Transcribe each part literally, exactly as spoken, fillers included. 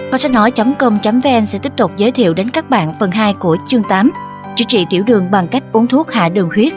Kho sách nói chấm com chấm vn sẽ tiếp tục giới thiệu đến các bạn phần hai của chương tám, chữa trị tiểu đường bằng cách uống thuốc hạ đường huyết.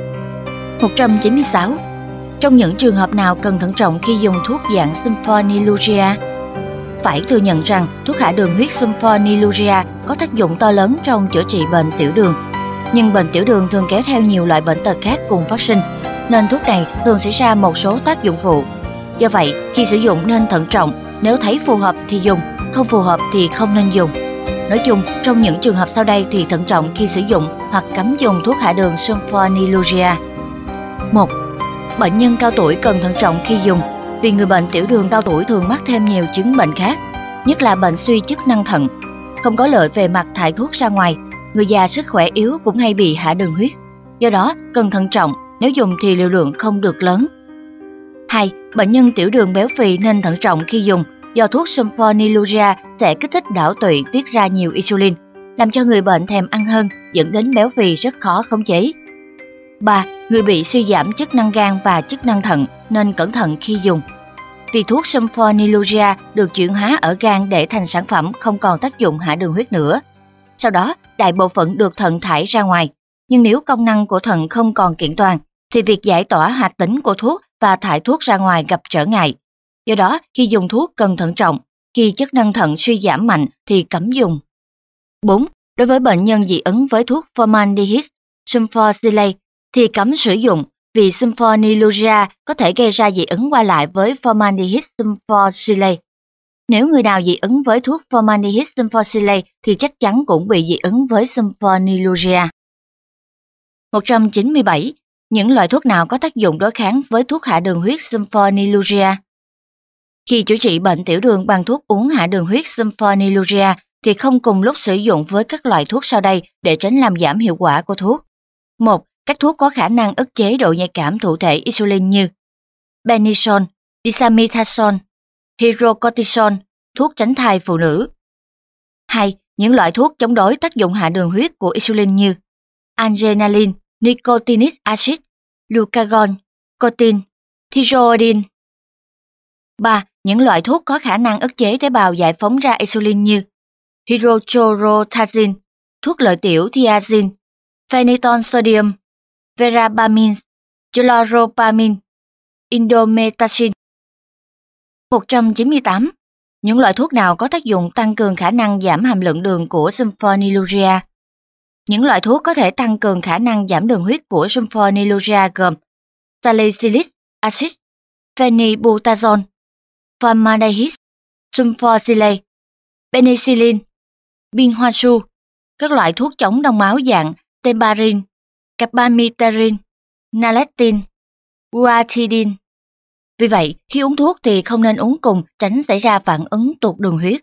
một trăm chín mươi sáu. Trong những trường hợp nào cần thận trọng khi dùng thuốc dạng sulfonylurea? Phải thừa nhận rằng thuốc hạ đường huyết sulfonylurea có tác dụng to lớn trong chữa trị bệnh tiểu đường. Nhưng bệnh tiểu đường thường kéo theo nhiều loại bệnh tật khác cùng phát sinh, nên thuốc này thường xảy ra một số tác dụng phụ. Do vậy, khi sử dụng nên thận trọng, nếu thấy phù hợp thì dùng, không phù hợp thì không nên dùng. Nói chung, trong những trường hợp sau đây thì thận trọng khi sử dụng hoặc cấm dùng thuốc hạ đường sulfonylurea. một. Bệnh nhân cao tuổi cần thận trọng khi dùng, vì người bệnh tiểu đường cao tuổi thường mắc thêm nhiều chứng bệnh khác, nhất là bệnh suy chức năng thận. Không có lợi về mặt thải thuốc ra ngoài, người già sức khỏe yếu cũng hay bị hạ đường huyết. Do đó, cần thận trọng, nếu dùng thì liều lượng không được lớn. hai. Bệnh nhân tiểu đường béo phì nên thận trọng khi dùng, do thuốc sulfonylurea sẽ kích thích đảo tụy tiết ra nhiều insulin, làm cho người bệnh thèm ăn hơn, dẫn đến béo phì rất khó khống chế. ba. Người bị suy giảm chức năng gan và chức năng thận nên cẩn thận khi dùng. Vì thuốc sulfonylurea được chuyển hóa ở gan để thành sản phẩm không còn tác dụng hạ đường huyết nữa. Sau đó, đại bộ phận được thận thải ra ngoài. Nhưng nếu công năng của thận không còn kiện toàn, thì việc giải tỏa hoạt tính của thuốc và thải thuốc ra ngoài gặp trở ngại. Do đó, khi dùng thuốc cần thận trọng, khi chức năng thận suy giảm mạnh thì cấm dùng. bốn. Đối với bệnh nhân dị ứng với thuốc formaldehyde, sulfoxylate thì cấm sử dụng, vì sulfonylurea có thể gây ra dị ứng qua lại với formaldehyde sulfoxylate. Nếu người nào dị ứng với thuốc formaldehyde sulfoxylate thì chắc chắn cũng bị dị ứng với sulfonylurea. một trăm chín mươi bảy. Những loại thuốc nào có tác dụng đối kháng với thuốc hạ đường huyết sulfonylurea? Khi chữa trị bệnh tiểu đường bằng thuốc uống hạ đường huyết sulfonylurea thì không cùng lúc sử dụng với các loại thuốc sau đây để tránh làm giảm hiệu quả của thuốc. một. Các thuốc có khả năng ức chế độ nhạy cảm thụ thể insulin như prednisone, dexamethasone, hydrocortisone, thuốc tránh thai phụ nữ. hai. Những loại thuốc chống đối tác dụng hạ đường huyết của insulin như adrenaline, nicotinic acid, glucagon, cotin, thyroidine. ba. Những loại thuốc có khả năng ức chế tế bào giải phóng ra insulin như hydrochlorothiazide, thuốc lợi tiểu thiazide, phenytoin sodium, verapamil, chloropamine, indomethacin. một trăm chín mươi tám. Những loại thuốc nào có tác dụng tăng cường khả năng giảm hàm lượng đường của sulfonylurea? Những loại thuốc có thể tăng cường khả năng giảm đường huyết của sulfonylurea gồm salicylic acid, phenylbutazone, formaldehyde, sulfoxylate, penicillin, binhoasu, các loại thuốc chống đông máu dạng tebarin, capamiterin, nalectin, guatidin. Vì vậy, khi uống thuốc thì không nên uống cùng, tránh xảy ra phản ứng tụt đường huyết.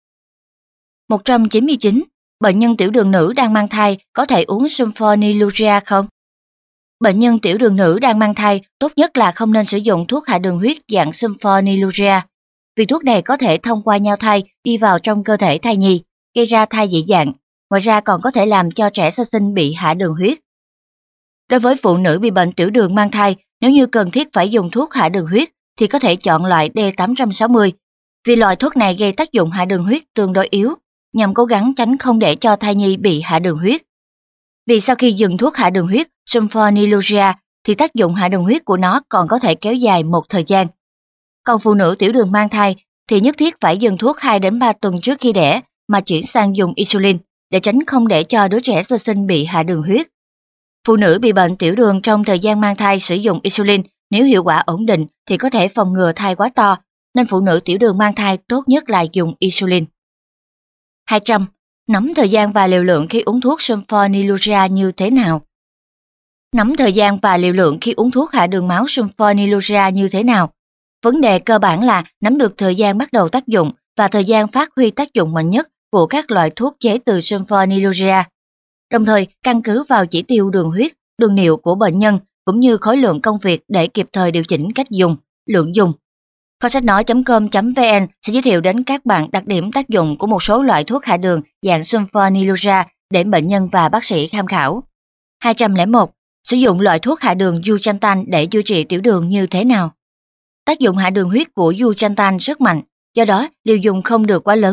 một trăm chín mươi chín. Bệnh nhân tiểu đường nữ đang mang thai có thể uống sulfonylurea không? Bệnh nhân tiểu đường nữ đang mang thai tốt nhất là không nên sử dụng thuốc hạ đường huyết dạng sulfonylurea, vì thuốc này có thể thông qua nhau thai đi vào trong cơ thể thai nhi, gây ra thai dị dạng, ngoài ra còn có thể làm cho trẻ sơ sinh bị hạ đường huyết. Đối với phụ nữ bị bệnh tiểu đường mang thai, nếu như cần thiết phải dùng thuốc hạ đường huyết thì có thể chọn loại D tám trăm sáu mươi, vì loại thuốc này gây tác dụng hạ đường huyết tương đối yếu, nhằm cố gắng tránh không để cho thai nhi bị hạ đường huyết. Vì sau khi dừng thuốc hạ đường huyết sulfonylurea thì tác dụng hạ đường huyết của nó còn có thể kéo dài một thời gian. Còn phụ nữ tiểu đường mang thai thì nhất thiết phải dừng thuốc hai đến ba tuần trước khi đẻ mà chuyển sang dùng insulin để tránh không để cho đứa trẻ sơ sinh bị hạ đường huyết. Phụ nữ bị bệnh tiểu đường trong thời gian mang thai sử dụng insulin nếu hiệu quả ổn định thì có thể phòng ngừa thai quá to, nên phụ nữ tiểu đường mang thai tốt nhất là dùng insulin. hai trăm. Nắm thời gian và liều lượng khi uống thuốc sulfonylurea như thế nào? Nắm thời gian và liều lượng khi uống thuốc hạ đường máu sulfonylurea như thế nào? Vấn đề cơ bản là nắm được thời gian bắt đầu tác dụng và thời gian phát huy tác dụng mạnh nhất của các loại thuốc chế từ sulfonylurea. Đồng thời, căn cứ vào chỉ tiêu đường huyết, đường niệu của bệnh nhân cũng như khối lượng công việc để kịp thời điều chỉnh cách dùng, lượng dùng. Kho sách nói chấm com chấm vn sẽ giới thiệu đến các bạn đặc điểm tác dụng của một số loại thuốc hạ đường dạng sulfonylurea để bệnh nhân và bác sĩ tham khảo. hai trăm lẻ một. Sử dụng loại thuốc hạ đường Duchantan để chữa trị tiểu đường như thế nào? Tác dụng hạ đường huyết của Duchantan rất mạnh, do đó liều dùng không được quá lớn,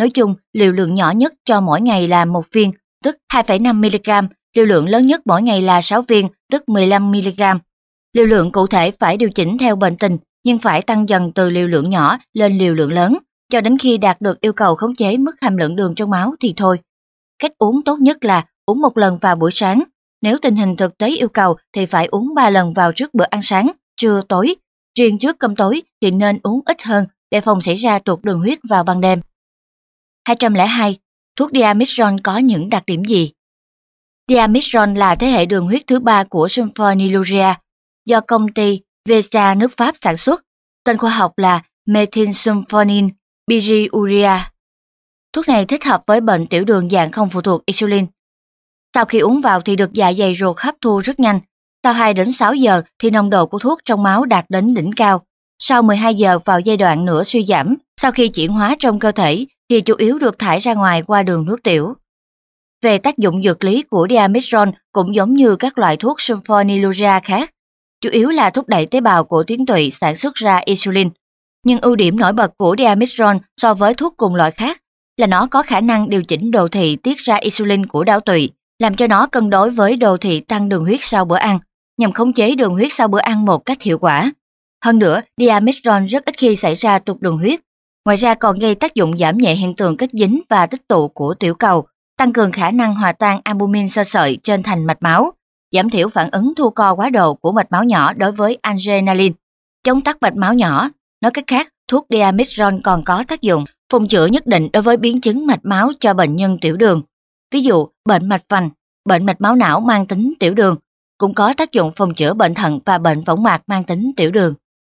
Nói chung, liều lượng nhỏ nhất cho mỗi ngày là một viên, tức hai phẩy năm mi-li-gam, liều lượng lớn nhất mỗi ngày là sáu viên, tức mười lăm mi-li-gam. Liều lượng cụ thể phải điều chỉnh theo bệnh tình, nhưng phải tăng dần từ liều lượng nhỏ lên liều lượng lớn, cho đến khi đạt được yêu cầu khống chế mức hàm lượng đường trong máu thì thôi. Cách uống tốt nhất là uống một lần vào buổi sáng. Nếu tình hình thực tế yêu cầu thì phải uống ba lần vào trước bữa ăn sáng, trưa, tối. Riêng trước cơm tối thì nên uống ít hơn để phòng xảy ra tụt đường huyết vào ban đêm. hai không hai. Thuốc Diamistron có những đặc điểm gì? Diamistron là thế hệ đường huyết thứ ba của sulfonylurea, do công ty Vesa nước Pháp sản xuất. Tên khoa học là methylsulfonin pyriurea. Thuốc này thích hợp với bệnh tiểu đường dạng không phụ thuộc insulin. Sau khi uống vào thì được dạ dày ruột hấp thu rất nhanh. Sau hai đến sáu giờ thì nồng độ của thuốc trong máu đạt đến đỉnh cao. Sau mười hai giờ vào giai đoạn nửa suy giảm, sau khi chuyển hóa trong cơ thể thì chủ yếu được thải ra ngoài qua đường nước tiểu. Về tác dụng dược lý của Diamistron cũng giống như các loại thuốc sulfonylurea khác, chủ yếu là thúc đẩy tế bào của tuyến tụy sản xuất ra insulin. Nhưng ưu điểm nổi bật của Diamistron so với thuốc cùng loại khác là nó có khả năng điều chỉnh đồ thị tiết ra insulin của đảo tụy, làm cho nó cân đối với đồ thị tăng đường huyết sau bữa ăn, nhằm khống chế đường huyết sau bữa ăn một cách hiệu quả. Hơn nữa, Diamistron rất ít khi xảy ra tụt đường huyết. Ngoài ra còn gây tác dụng giảm nhẹ hiện tượng kết dính và tích tụ của tiểu cầu, tăng cường khả năng hòa tan albumin xơ sợi trên thành mạch máu, giảm thiểu phản ứng thu co quá độ của mạch máu nhỏ đối với adrenaline, chống tắc mạch máu nhỏ. Nói cách khác, thuốc Diamistron còn có tác dụng phòng chữa nhất định đối với biến chứng mạch máu cho bệnh nhân tiểu đường. Ví dụ, bệnh mạch vành, bệnh mạch máu não mang tính tiểu đường, cũng có tác dụng phòng chữa bệnh thận và bệnh võng mạc mang tính tiểu đường.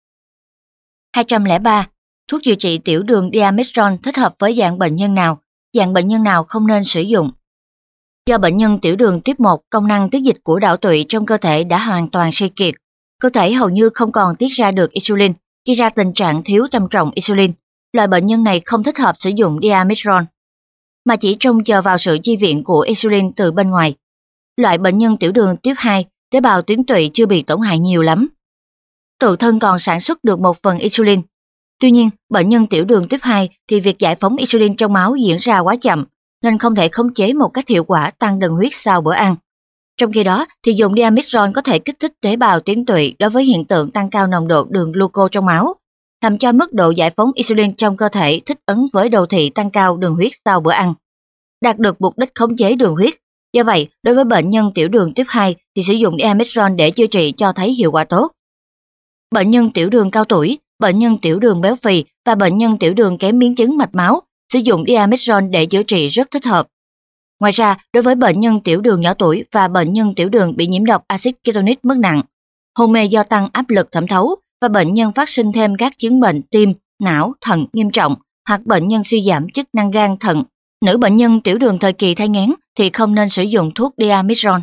hai không ba. Thuốc điều trị tiểu đường Diamistron thích hợp với dạng bệnh nhân nào, dạng bệnh nhân nào không nên sử dụng. Do bệnh nhân tiểu đường tuyếp một, công năng tiết dịch của đảo tụy trong cơ thể đã hoàn toàn suy kiệt, cơ thể hầu như không còn tiết ra được insulin, gây ra tình trạng thiếu trầm trọng insulin. Loại bệnh nhân này không thích hợp sử dụng Diamistron, mà chỉ trông chờ vào sự chi viện của insulin từ bên ngoài. Loại bệnh nhân tiểu đường tuyếp hai, tế bào tuyến tụy chưa bị tổn hại nhiều lắm, tự thân còn sản xuất được một phần insulin. Tuy nhiên, bệnh nhân tiểu đường tuyếp hai thì việc giải phóng insulin trong máu diễn ra quá chậm, nên không thể khống chế một cách hiệu quả tăng đường huyết sau bữa ăn. Trong khi đó, thì dùng Diamistron có thể kích thích tế bào tuyến tụy đối với hiện tượng tăng cao nồng độ đường gluco trong máu, làm cho mức độ giải phóng insulin trong cơ thể thích ứng với đồ thị tăng cao đường huyết sau bữa ăn, đạt được mục đích khống chế đường huyết. Do vậy, đối với bệnh nhân tiểu đường tuyếp hai thì sử dụng Diamistron để chữa trị cho thấy hiệu quả tốt. Bệnh nhân tiểu đường cao tuổi, bệnh nhân tiểu đường béo phì và bệnh nhân tiểu đường kém biến chứng mạch máu sử dụng Diamistron để chữa trị rất thích hợp. Ngoài ra, đối với bệnh nhân tiểu đường nhỏ tuổi và bệnh nhân tiểu đường bị nhiễm độc axit ketonic mức nặng, hôn mê do tăng áp lực thẩm thấu và bệnh nhân phát sinh thêm các chứng bệnh tim, não, thận nghiêm trọng hoặc bệnh nhân suy giảm chức năng gan, thận, nữ bệnh nhân tiểu đường thời kỳ thai nghén thì không nên sử dụng thuốc Diamistron.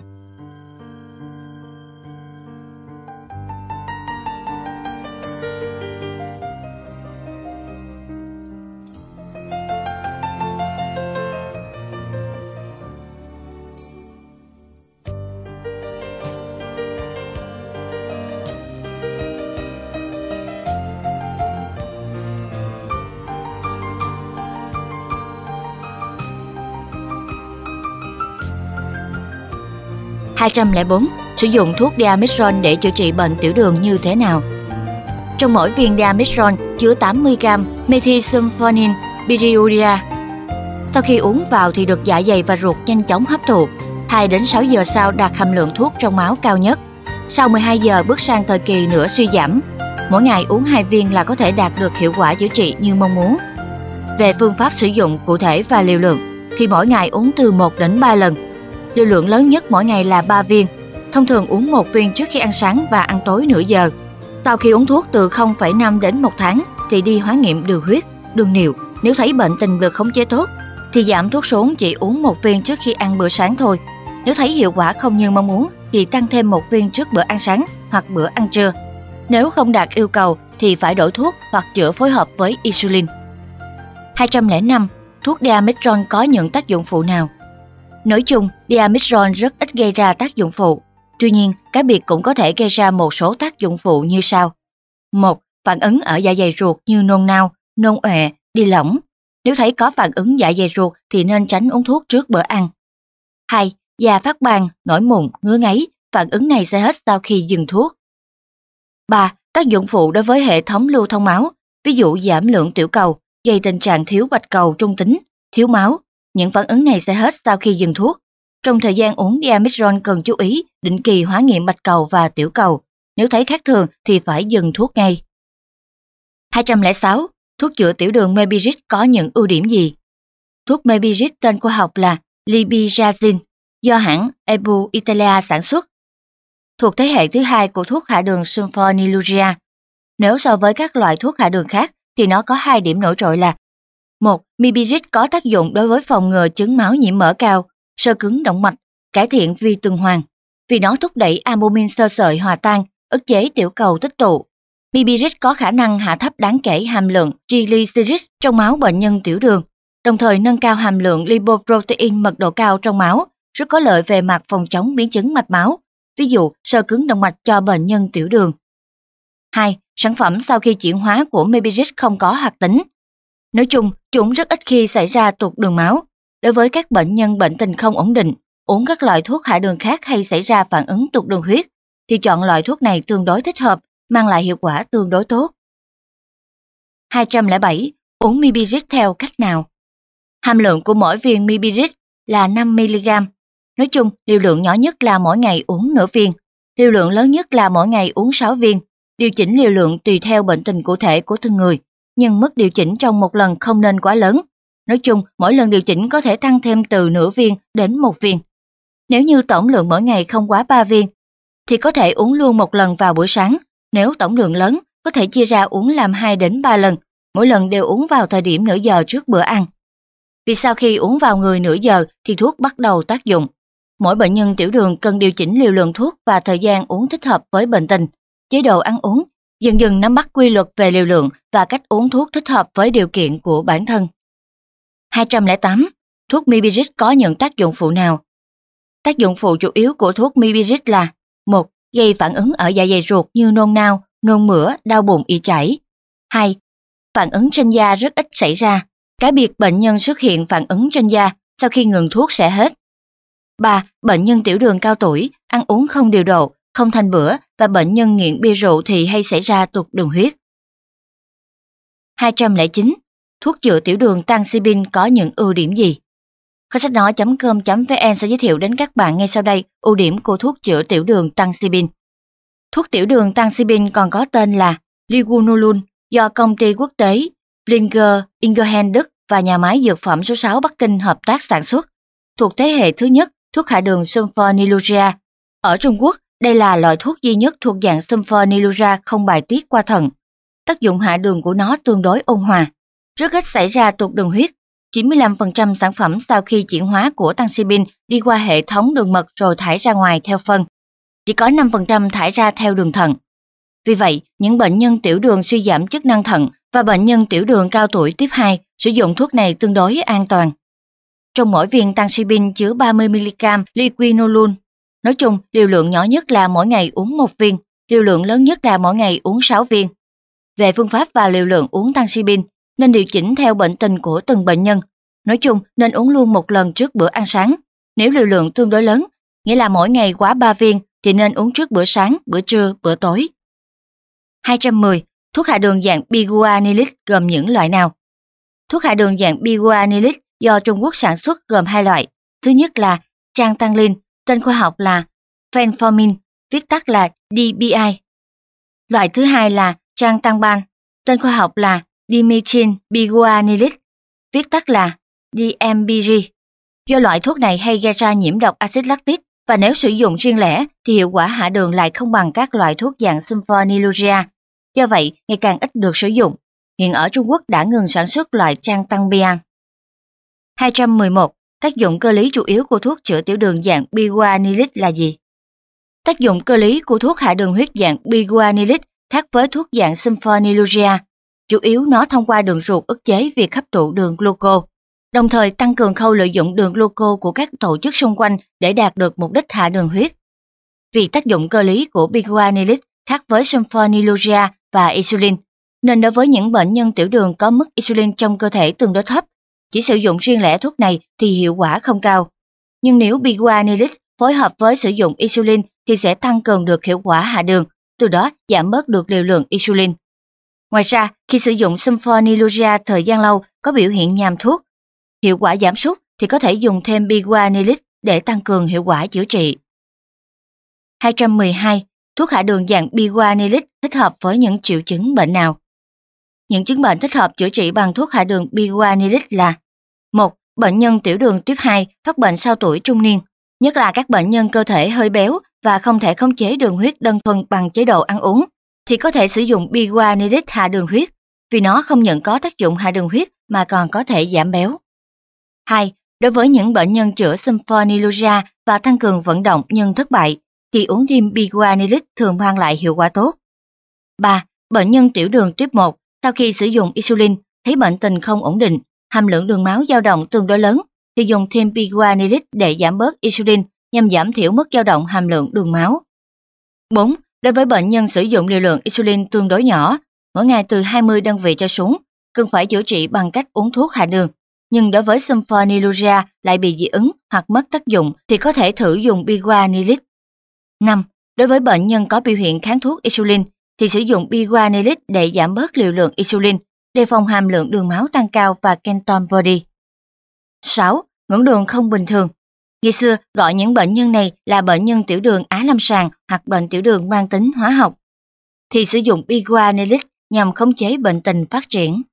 hai không không bốn. Sử dụng thuốc Diamistron để chữa trị bệnh tiểu đường như thế nào? Trong mỗi viên Diamistron chứa tám mươi gam methylsulfonin pyriurea. Sau khi uống vào thì được dạ dày và ruột nhanh chóng hấp thụ. hai đến sáu giờ sau đạt hàm lượng thuốc trong máu cao nhất. Sau mười hai giờ bước sang thời kỳ nửa suy giảm. Mỗi ngày uống hai viên là có thể đạt được hiệu quả chữa trị như mong muốn. Về phương pháp sử dụng cụ thể và liều lượng thì mỗi ngày uống từ một đến ba lần. Liều lượng lớn nhất mỗi ngày là ba viên, thông thường uống một viên trước khi ăn sáng và ăn tối nửa giờ. Sau khi uống thuốc từ không phẩy năm đến một tháng thì đi hóa nghiệm đường huyết, đường niệu. Nếu thấy bệnh tình được khống chế tốt thì giảm thuốc xuống chỉ uống một viên trước khi ăn bữa sáng thôi. Nếu thấy hiệu quả không như mong muốn thì tăng thêm một viên trước bữa ăn sáng hoặc bữa ăn trưa. Nếu không đạt yêu cầu thì phải đổi thuốc hoặc chữa phối hợp với insulin. hai không không năm. Thuốc Diamistron có những tác dụng phụ nào? Nói chung, Diamistron rất ít gây ra tác dụng phụ. Tuy nhiên, cá biệt cũng có thể gây ra một số tác dụng phụ như sau. một. Phản ứng ở dạ dày ruột như nôn nao, nôn ọe, đi lỏng. Nếu thấy có phản ứng dạ dày ruột thì nên tránh uống thuốc trước bữa ăn. hai. Da phát ban, nổi mụn, ngứa ngáy, phản ứng này sẽ hết sau khi dừng thuốc. ba. Tác dụng phụ đối với hệ thống lưu thông máu, ví dụ giảm lượng tiểu cầu, gây tình trạng thiếu bạch cầu trung tính, thiếu máu. Những phản ứng này sẽ hết sau khi dừng thuốc. Trong thời gian uống Diamezron cần chú ý định kỳ hóa nghiệm bạch cầu và tiểu cầu. Nếu thấy khác thường thì phải dừng thuốc ngay. hai không sáu. Thuốc chữa tiểu đường Mepirit có những ưu điểm gì? Thuốc Mepirit tên khoa học là Libirrazin, do hãng Ebu Italia sản xuất. Thuộc thế hệ thứ hai của thuốc hạ đường sulfonylurea. Nếu so với các loại thuốc hạ đường khác thì nó có hai điểm nổi trội là: một. Mepirit có tác dụng đối với phòng ngừa chứng máu nhiễm mỡ cao, xơ cứng động mạch, cải thiện vi tuần hoàn, vì nó thúc đẩy albumin xơ sợi hòa tan, ức chế tiểu cầu tích tụ. Mepirit có khả năng hạ thấp đáng kể hàm lượng triglycerides trong máu bệnh nhân tiểu đường, đồng thời nâng cao hàm lượng lipoprotein mật độ cao trong máu, rất có lợi về mặt phòng chống biến chứng mạch máu, ví dụ xơ cứng động mạch cho bệnh nhân tiểu đường. hai. Sản phẩm sau khi chuyển hóa của Mepirit không có hoạt tính. Nói chung, chúng rất ít khi xảy ra tụt đường máu. Đối với các bệnh nhân bệnh tình không ổn định, uống các loại thuốc hạ đường khác hay xảy ra phản ứng tụt đường huyết, thì chọn loại thuốc này tương đối thích hợp, mang lại hiệu quả tương đối tốt. hai không bảy. Uống Mepirit theo cách nào? Hàm lượng của mỗi viên Mepirit là năm mi-li-gam. Nói chung, liều lượng nhỏ nhất là mỗi ngày uống nửa viên, liều lượng lớn nhất là mỗi ngày uống sáu viên. Điều chỉnh liều lượng tùy theo bệnh tình cụ thể của từng người, nhưng mức điều chỉnh trong một lần không nên quá lớn. Nói chung, mỗi lần điều chỉnh có thể tăng thêm từ nửa viên đến một viên. Nếu như tổng lượng mỗi ngày không quá ba viên, thì có thể uống luôn một lần vào buổi sáng. Nếu tổng lượng lớn, có thể chia ra uống làm hai đến ba lần, mỗi lần đều uống vào thời điểm nửa giờ trước bữa ăn. Vì sau khi uống vào người nửa giờ thì thuốc bắt đầu tác dụng. Mỗi bệnh nhân tiểu đường cần điều chỉnh liều lượng thuốc và thời gian uống thích hợp với bệnh tình, chế độ ăn uống, dần dần nắm bắt quy luật về liều lượng và cách uống thuốc thích hợp với điều kiện của bản thân. hai không tám. Thuốc Mepirit có những tác dụng phụ nào? Tác dụng phụ chủ yếu của thuốc Mepirit là: một. Gây phản ứng ở dạ dày ruột như nôn nao, nôn mửa, đau bụng, ị chảy. hai. Phản ứng trên da rất ít xảy ra. Cá biệt bệnh nhân xuất hiện phản ứng trên da, sau khi ngừng thuốc sẽ hết. ba. Bệnh nhân tiểu đường cao tuổi, ăn uống không điều độ, không thành bữa và bệnh nhân nghiện bia rượu thì hay xảy ra tụt đường huyết. hai không chín. Thuốc chữa tiểu đường Tansibin có những ưu điểm gì? Kho sách nói chấm com chấm vn sẽ giới thiệu đến các bạn ngay sau đây ưu điểm của thuốc chữa tiểu đường Tansibin. Thuốc tiểu đường Tansibin còn có tên là Ligunolone, do công ty quốc tế Boehringer Ingelheim Đức và nhà máy dược phẩm số sáu Bắc Kinh hợp tác sản xuất. Thuộc thế hệ thứ nhất, thuốc hạ đường sulfonylurea. Ở Trung Quốc, đây là loại thuốc duy nhất thuộc dạng sulfonylurea không bài tiết qua thận. Tác dụng hạ đường của nó tương đối ôn hòa, rất ít xảy ra tụt đường huyết. chín mươi lăm phần trăm sản phẩm sau khi chuyển hóa của Tansibin đi qua hệ thống đường mật rồi thải ra ngoài theo phân. Chỉ có năm phần trăm thải ra theo đường thận. Vì vậy, những bệnh nhân tiểu đường suy giảm chức năng thận và bệnh nhân tiểu đường cao tuổi tiếp hai sử dụng thuốc này tương đối an toàn. Trong mỗi viên Tansibin chứa ba mươi mi-li-gam Ligunolone. Nói chung, liều lượng nhỏ nhất là mỗi ngày uống một viên, liều lượng lớn nhất là mỗi ngày uống sáu viên. Về phương pháp và liều lượng uống Tansibin, nên điều chỉnh theo bệnh tình của từng bệnh nhân. Nói chung, nên uống luôn một lần trước bữa ăn sáng. Nếu liều lượng tương đối lớn, nghĩa là mỗi ngày quá ba viên, thì nên uống trước bữa sáng, bữa trưa, bữa tối. hai không một không. Thuốc hạ đường dạng biguanilide gồm những loại nào? Thuốc hạ đường dạng biguanilide do Trung Quốc sản xuất gồm hai loại. Thứ nhất là Trantanlin, tên khoa học là Fenformin, viết tắt là đê bê i. Loại thứ hai là Trantanban, tên khoa học là Dimethyl biguanilide, viết tắt là đê em bê giê. Do loại thuốc này hay gây ra nhiễm độc axit lactic và nếu sử dụng riêng lẻ thì hiệu quả hạ đường lại không bằng các loại thuốc dạng sulfonylurea. Do vậy, ngày càng ít được sử dụng. Hiện ở Trung Quốc đã ngừng sản xuất loại Trantanbian. hai không một một. Tác dụng cơ lý chủ yếu của thuốc chữa tiểu đường dạng biguanilide là gì? Tác dụng cơ lý của thuốc hạ đường huyết dạng biguanilide khác với thuốc dạng sulfonylurea. Chủ yếu nó thông qua đường ruột ức chế việc hấp thụ đường gluco, đồng thời tăng cường khâu lợi dụng đường gluco của các tổ chức xung quanh để đạt được mục đích hạ đường huyết. Vì tác dụng cơ lý của biguanilide khác với sulfonylurea và insulin, nên đối với những bệnh nhân tiểu đường có mức insulin trong cơ thể tương đối thấp chỉ sử dụng riêng lẻ thuốc này thì hiệu quả không cao. Nhưng nếu biguanidine phối hợp với sử dụng insulin thì sẽ tăng cường được hiệu quả hạ đường, từ đó giảm bớt được liều lượng insulin. Ngoài ra, khi sử dụng sulfonylurea thời gian lâu có biểu hiện nhàm thuốc, hiệu quả giảm sút thì có thể dùng thêm biguanidine để tăng cường hiệu quả chữa trị. hai trăm mười hai. Thuốc hạ đường dạng biguanidine thích hợp với những triệu chứng bệnh nào? Những chứng bệnh thích hợp chữa trị bằng thuốc hạ đường biguanidine là: một. Bệnh nhân tiểu đường tuyếp hai phát bệnh sau tuổi trung niên, nhất là các bệnh nhân cơ thể hơi béo và không thể khống chế đường huyết đơn thuần bằng chế độ ăn uống, thì có thể sử dụng biguanidine hạ đường huyết, vì nó không những có tác dụng hạ đường huyết mà còn có thể giảm béo. hai. Đối với những bệnh nhân chữa sulfonylurea và tăng cường vận động nhưng thất bại, thì uống thêm biguanidine thường mang lại hiệu quả tốt. ba. Bệnh nhân tiểu đường tuyếp một sau khi sử dụng insulin thấy bệnh tình không ổn định, hàm lượng đường máu dao động tương đối lớn, thì dùng thêm biguanidine để giảm bớt insulin nhằm giảm thiểu mức dao động hàm lượng đường máu. bốn. Đối với bệnh nhân sử dụng liều lượng insulin tương đối nhỏ, mỗi ngày từ hai mươi đơn vị trở xuống, cần phải chữa trị bằng cách uống thuốc hạ đường. Nhưng đối với sulfonylurea lại bị dị ứng hoặc mất tác dụng thì có thể thử dùng biguanidine. năm. Đối với bệnh nhân có biểu hiện kháng thuốc insulin thì sử dụng biguanidine để giảm bớt liều lượng insulin, đề phòng hàm lượng đường máu tăng cao và ketone body. sáu. Ngưỡng đường không bình thường. Ngày xưa gọi những bệnh nhân này là bệnh nhân tiểu đường á lâm sàng hoặc bệnh tiểu đường mang tính hóa học, thì sử dụng biguanidine nhằm khống chế bệnh tình phát triển.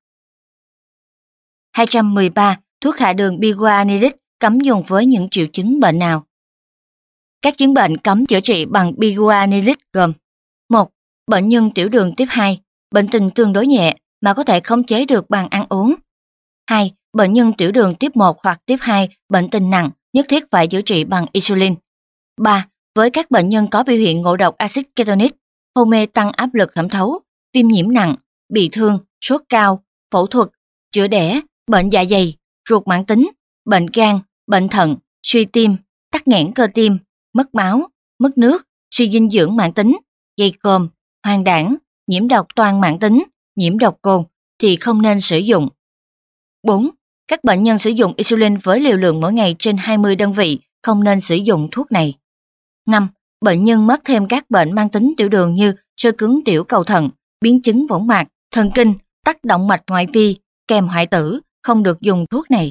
hai trăm mười ba. Thuốc hạ đường biguanidine cấm dùng với những triệu chứng bệnh nào? Các chứng bệnh cấm chữa trị bằng biguanidine gồm: một. Bệnh nhân tiểu đường tuyếp hai, bệnh tình tương đối nhẹ mà có thể khống chế được bằng ăn uống. hai. Bệnh nhân tiểu đường tuyếp một hoặc tuyếp hai, bệnh tình nặng, nhất thiết phải chữa trị bằng insulin. ba. Với các bệnh nhân có biểu hiện ngộ độc axit ketonic, hôn mê tăng áp lực thẩm thấu, viêm nhiễm nặng, bị thương, sốt cao, phẫu thuật, chữa đẻ, bệnh dạ dày, ruột mãn tính, bệnh gan, bệnh thận, suy tim, tắc nghẽn cơ tim, mất máu, mất nước, suy dinh dưỡng mãn tính, dây còm, hoàng đảng, nhiễm độc toan mãn tính, nhiễm độc cồn thì không nên sử dụng. bốn. Các bệnh nhân sử dụng insulin với liều lượng mỗi ngày trên hai mươi đơn vị không nên sử dụng thuốc này. năm. Bệnh nhân mắc thêm các bệnh mang tính tiểu đường như xơ cứng tiểu cầu thận, biến chứng võng mạc, thần kinh, tắc động mạch ngoại vi, kèm hoại tử, không được dùng thuốc này.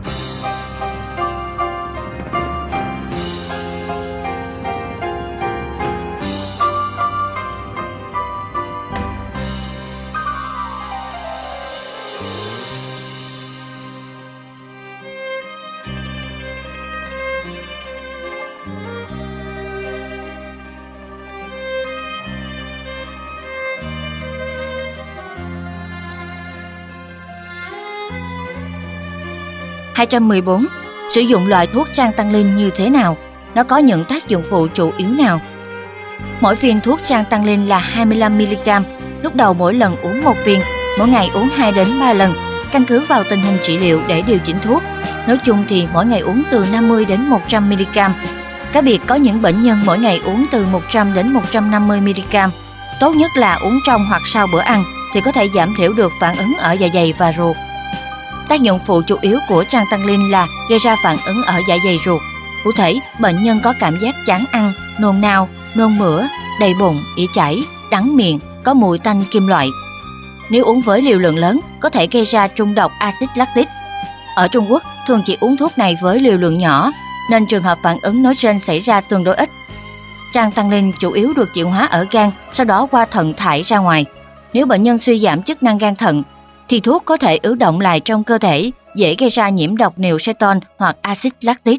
hai trăm mười bốn. Sử dụng loại thuốc Trantanlin như thế nào? Nó có những tác dụng phụ chủ yếu nào? Mỗi viên thuốc Trantanlin là hai mươi lăm mi-li-gam, lúc đầu mỗi lần uống một viên, mỗi ngày uống hai đến ba lần, căn cứ vào tình hình trị liệu để điều chỉnh thuốc. Nói chung thì mỗi ngày uống từ năm mươi đến một trăm mi-li-gam. Cá biệt có những bệnh nhân mỗi ngày uống từ một trăm đến một trăm năm mươi mi-li-gam. Tốt nhất là uống trong hoặc sau bữa ăn thì có thể giảm thiểu được phản ứng ở dạ dày và ruột. Tác dụng phụ chủ yếu của Trantanlin là gây ra phản ứng ở dạ dày ruột. Cụ thể, bệnh nhân có cảm giác chán ăn, nôn nao, nôn mửa, đầy bụng, ỉa chảy, đắng miệng, có mùi tanh kim loại. Nếu uống với liều lượng lớn, có thể gây ra trung độc axit lactic. Ở Trung Quốc, thường chỉ uống thuốc này với liều lượng nhỏ, nên trường hợp phản ứng nói trên xảy ra tương đối ít. Trantanlin chủ yếu được chuyển hóa ở gan, sau đó qua thận thải ra ngoài. Nếu bệnh nhân suy giảm chức năng gan thận, thì thuốc có thể ứ động lại trong cơ thể, dễ gây ra nhiễm độc niệu ceton hoặc axit lactic.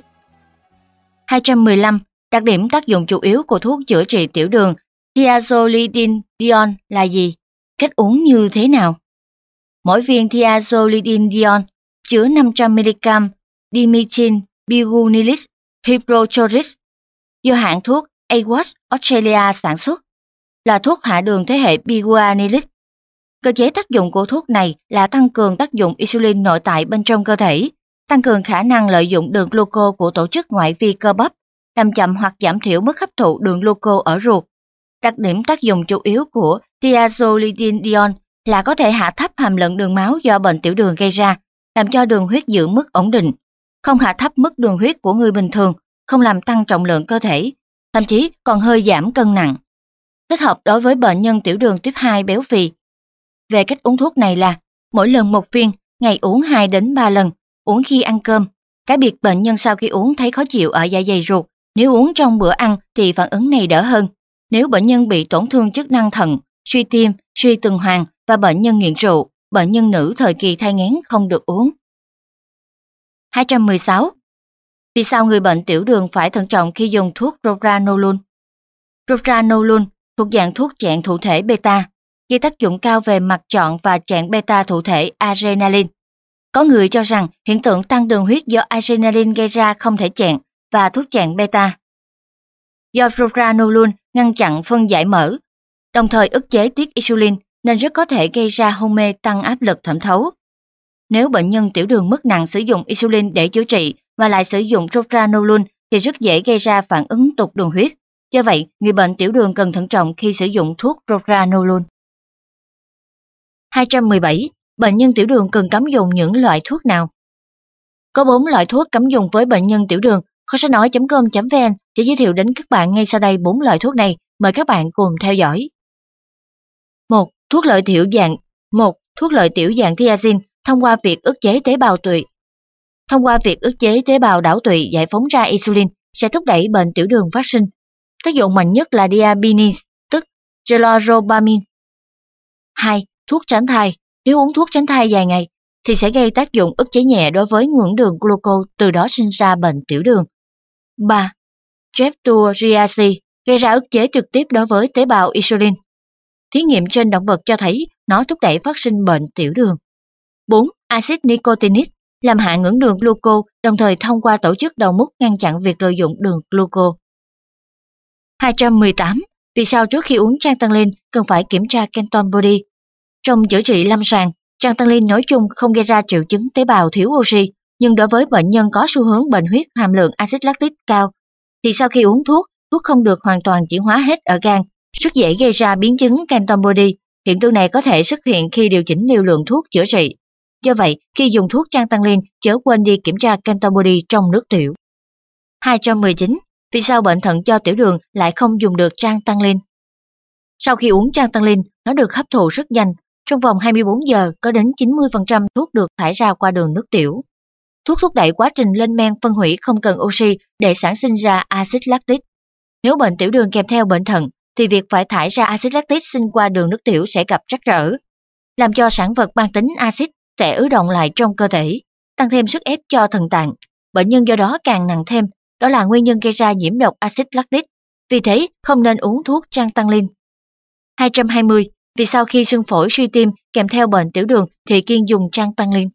hai trăm mười lăm. Đặc điểm tác dụng chủ yếu của thuốc chữa trị tiểu đường thiazolidine-diol là gì? Cách uống như thế nào? Mỗi viên thiazolidine-diol chứa năm trăm mi-li-gam dimethyl biguanidine hydrochloride do hãng thuốc a vê o ét Australia sản xuất, là thuốc hạ đường thế hệ biguanidine. Cơ chế tác dụng của thuốc này là tăng cường tác dụng insulin nội tại bên trong cơ thể, tăng cường khả năng lợi dụng đường gluco của tổ chức ngoại vi cơ bắp, làm chậm hoặc giảm thiểu mức hấp thụ đường gluco ở ruột. Đặc điểm tác dụng chủ yếu của thiazolidine-diol là có thể hạ thấp hàm lượng đường máu do bệnh tiểu đường gây ra, làm cho đường huyết giữ mức ổn định, không hạ thấp mức đường huyết của người bình thường, không làm tăng trọng lượng cơ thể, thậm chí còn hơi giảm cân nặng. Thích hợp đối với bệnh nhân tiểu đường tuyếp hai béo phì. Về cách uống thuốc này là mỗi lần một viên, ngày uống hai đến ba lần, uống khi ăn cơm. Cá biệt bệnh nhân sau khi uống thấy khó chịu ở dạ dày ruột, nếu uống trong bữa ăn thì phản ứng này đỡ hơn. Nếu bệnh nhân bị tổn thương chức năng thận, suy tim, suy tuần hoàn và bệnh nhân nghiện rượu, bệnh nhân nữ thời kỳ thai nghén không được uống. hai trăm mười sáu. Vì sao người bệnh tiểu đường phải thận trọng khi dùng thuốc propranolol? Propranolol thuộc dạng thuốc chặn thụ thể beta, gây tác dụng cao về mặt chọn và chặn beta thụ thể adrenaline. Có người cho rằng hiện tượng tăng đường huyết do adrenaline gây ra không thể chặn và thuốc chặn beta. Do propranolol ngăn chặn phân giải mỡ, đồng thời ức chế tiết insulin nên rất có thể gây ra hôn mê tăng áp lực thẩm thấu. Nếu bệnh nhân tiểu đường mức nặng sử dụng insulin để chữa trị và lại sử dụng propranolol thì rất dễ gây ra phản ứng tụt đường huyết. Do vậy, người bệnh tiểu đường cần thận trọng khi sử dụng thuốc propranolol. hai trăm mười bảy. Bệnh nhân tiểu đường cần cấm dùng những loại thuốc nào? Có bốn loại thuốc cấm dùng với bệnh nhân tiểu đường. Kho sách nói chấm com chấm vn sẽ giới thiệu đến các bạn ngay sau đây bốn loại thuốc này. Mời các bạn cùng theo dõi. một. Thuốc lợi tiểu dạng một. Thuốc lợi tiểu dạng thiazin thông qua việc ức chế tế bào tụy. Thông qua việc ức chế tế bào đảo tụy giải phóng ra insulin sẽ thúc đẩy bệnh tiểu đường phát sinh. Tác dụng mạnh nhất là diabinase, tức gelorobamine. hai. Thuốc tránh thai. Nếu uống thuốc tránh thai dài ngày thì sẽ gây tác dụng ức chế nhẹ đối với ngưỡng đường glucose, từ đó sinh ra bệnh tiểu đường. ba. Ceftriaxone gây ra ức chế trực tiếp đối với tế bào insulin. Thí nghiệm trên động vật cho thấy nó thúc đẩy phát sinh bệnh tiểu đường. bốn. Axit nicotinic làm hạ ngưỡng đường glucose, đồng thời thông qua tổ chức đầu mút ngăn chặn việc lợi dụng đường glucose. hai trăm mười tám. Vì sao trước khi uống Trantanlin cần phải kiểm tra Kenton Body? Trong chữa trị lâm sàng, Trantanlin nói chung không gây ra triệu chứng tế bào thiếu oxy, nhưng đối với bệnh nhân có xu hướng bệnh huyết hàm lượng axit lactic cao, thì sau khi uống thuốc, thuốc không được hoàn toàn chuyển hóa hết ở gan, rất dễ gây ra biến chứng Kenton Body. Hiện tượng này có thể xuất hiện khi điều chỉnh liều lượng thuốc chữa trị. Do vậy, khi dùng thuốc Trantanlin, chớ quên đi kiểm tra Kenton Body trong nước tiểu. hai trăm mười chín. Vì sao bệnh thận do tiểu đường lại không dùng được Trantanlin? Sau khi uống Trantanlin, nó được hấp thụ rất nhanh. Trong vòng hai mươi bốn giờ, có đến chín mươi phần trăm thuốc được thải ra qua đường nước tiểu. Thuốc thúc đẩy quá trình lên men phân hủy không cần oxy để sản sinh ra axit lactic. Nếu bệnh tiểu đường kèm theo bệnh thận, thì việc phải thải ra axit lactic sinh qua đường nước tiểu sẽ gặp trắc trở, làm cho sản vật mang tính axit sẽ ứ đọng lại trong cơ thể, tăng thêm sức ép cho thần tạng. Bệnh nhân do đó càng nặng thêm, đó là nguyên nhân gây ra nhiễm độc axit lactic. Vì thế, không nên uống thuốc Trantanlin. hai trăm hai mươi. Vì sao khi xương phổi suy tim kèm theo bệnh tiểu đường thì kiêng dùng Trantanlin?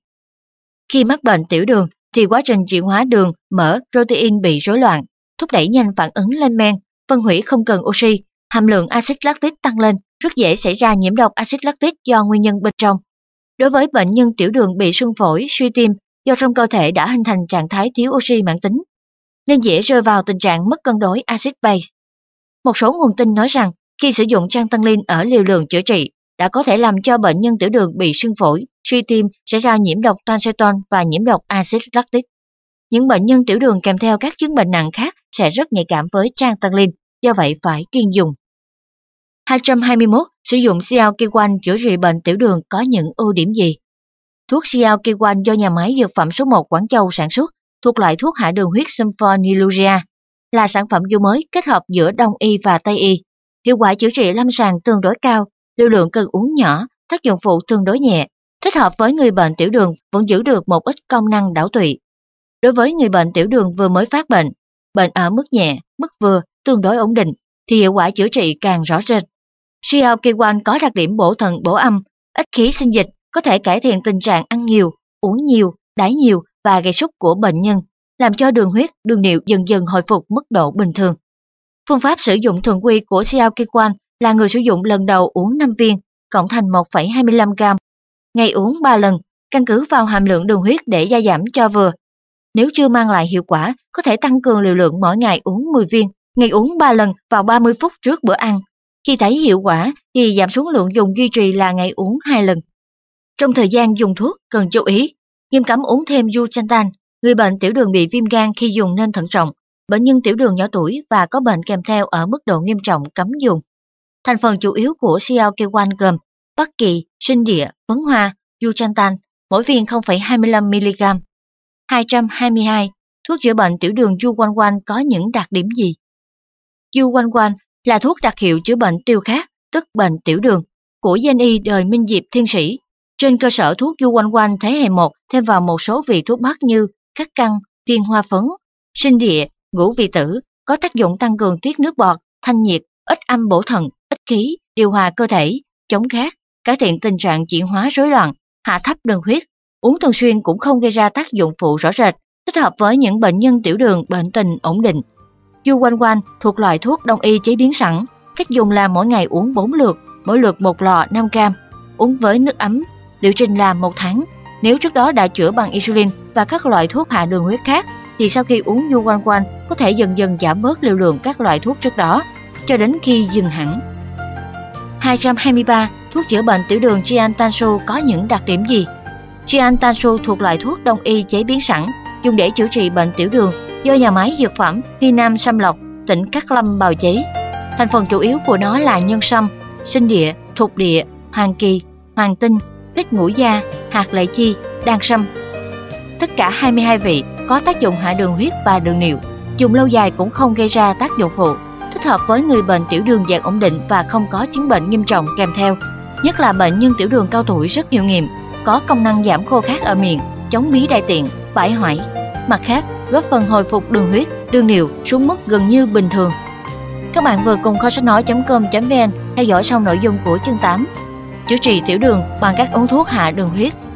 Khi mắc bệnh tiểu đường thì quá trình chuyển hóa đường, mỡ, protein bị rối loạn, thúc đẩy nhanh phản ứng lên men, phân hủy không cần oxy, hàm lượng axit lactic tăng lên, rất dễ xảy ra nhiễm độc axit lactic do nguyên nhân bên trong. Đối với bệnh nhân tiểu đường bị xương phổi suy tim do trong cơ thể đã hình thành trạng thái thiếu oxy mãn tính, nên dễ rơi vào tình trạng mất cân đối axit base. Một số nguồn tin nói rằng khi sử dụng Trantanlin ở liều lượng chữa trị đã có thể làm cho bệnh nhân tiểu đường bị xương phổi, suy tim xảy ra nhiễm độc toanseton và nhiễm độc axit lactic. Những bệnh nhân tiểu đường kèm theo các chứng bệnh nặng khác sẽ rất nhạy cảm với Trantanlin, do vậy phải kiêng dùng. hai trăm hai mươi mốt. Sử dụng xê lờ ca một chữa trị bệnh tiểu đường có những ưu điểm gì? Thuốc xê lờ ca một do nhà máy dược phẩm số một Quảng Châu sản xuất, thuộc loại thuốc hạ đường huyết Sulfonylurea, là sản phẩm dược mới kết hợp giữa Đông y và Tây y. Hiệu quả chữa trị lâm sàng tương đối cao, liều lượng cần uống nhỏ, tác dụng phụ tương đối nhẹ, thích hợp với người bệnh tiểu đường vẫn giữ được một ít công năng đảo tụy. Đối với người bệnh tiểu đường vừa mới phát bệnh, bệnh ở mức nhẹ, mức vừa, tương đối ổn định, thì hiệu quả chữa trị càng rõ rệt. xê lờ ca một có đặc điểm bổ thận bổ âm, ít khí sinh dịch, có thể cải thiện tình trạng ăn nhiều, uống nhiều, đái nhiều và gây sút của bệnh nhân, làm cho đường huyết, đường niệu dần dần hồi phục mức độ bình thường. Phương pháp sử dụng thường quy của xê lờ ca một là người sử dụng lần đầu uống năm viên, cộng thành một phẩy hai mươi lăm gam, ngày uống ba lần, căn cứ vào hàm lượng đường huyết để gia giảm cho vừa. Nếu chưa mang lại hiệu quả, có thể tăng cường liều lượng mỗi ngày uống mười viên, ngày uống ba lần vào ba mươi phút trước bữa ăn. Khi thấy hiệu quả thì giảm xuống lượng dùng duy trì là ngày uống hai lần. Trong thời gian dùng thuốc cần chú ý, Nghiêm cấm uống thêm Duochantan. Người bệnh tiểu đường bị viêm gan khi dùng nên thận trọng. Bệnh nhân tiểu đường nhỏ tuổi và có bệnh kèm theo ở mức độ nghiêm trọng cấm dùng. Thành phần chủ yếu của Xiao Kê Quan gồm Bắc Kỳ, Sinh Địa, Phấn Hoa, Duochantan, mỗi viên không phẩy hai mươi lăm mi-li-gam. hai trăm hai mươi hai. Thuốc chữa bệnh tiểu đường Duoguan có những đặc điểm gì? Duoguan là thuốc đặc hiệu chữa bệnh tiêu khát, tức bệnh tiểu đường, của danh y đời Minh Diệp Thiên Sĩ. Trên cơ sở thuốc Duoguan thế hệ một thêm vào một số vị thuốc bắc như cắt căng, viên hoa phấn, sinh địa, ngũ vị tử, có tác dụng tăng cường tiết nước bọt, thanh nhiệt, ít âm bổ thận, ích khí, điều hòa cơ thể, chống khát, cải thiện tình trạng chuyển hóa rối loạn, hạ thấp đường huyết. Uống thường xuyên cũng không gây ra tác dụng phụ rõ rệt, thích hợp với những bệnh nhân tiểu đường bệnh tình ổn định. Duoguan thuộc loại thuốc đông y chế biến sẵn, cách dùng là mỗi ngày uống bốn lượt, mỗi lượt một lọ năm gam, uống với nước ấm, liệu trình là một tháng. Nếu trước đó đã chữa bằng insulin và các loại thuốc hạ đường huyết khác, thì sau khi uống Duoguan có thể dần dần giảm bớt liều lượng các loại thuốc trước đó, cho đến khi dừng hẳn. hai trăm hai mươi ba. Thuốc chữa bệnh tiểu đường Jian Tansu có những đặc điểm gì? Jian Tansu thuộc loại thuốc đông y chế biến sẵn, dùng để chữa trị bệnh tiểu đường do nhà máy dược phẩm Hy Nam Sâm Lộc, tỉnh Cát Lâm bào chế. Thành phần chủ yếu của nó là nhân sâm, sinh địa, thục địa, hoàng kỳ, hoàng tinh, tích ngũ gia, hạt lệ chi, đan sâm. Tất cả hai mươi hai vị có tác dụng hạ đường huyết và đường niệu, dùng lâu dài cũng không gây ra tác dụng phụ, thích hợp với người bệnh tiểu đường dạng ổn định và không có chứng bệnh nghiêm trọng kèm theo, nhất là bệnh nhân tiểu đường cao tuổi rất hiệu nghiệm, có công năng giảm khô khát ở miệng, chống bí đại tiện, bãi hoại. Mặt khác, góp phần hồi phục đường huyết, đường niệu xuống mức gần như bình thường. Các bạn vừa cùng kho sách nói chấm com chấm vn theo dõi xong nội dung của chương tám. Chữa trị tiểu đường bằng cách uống thuốc hạ đường huyết.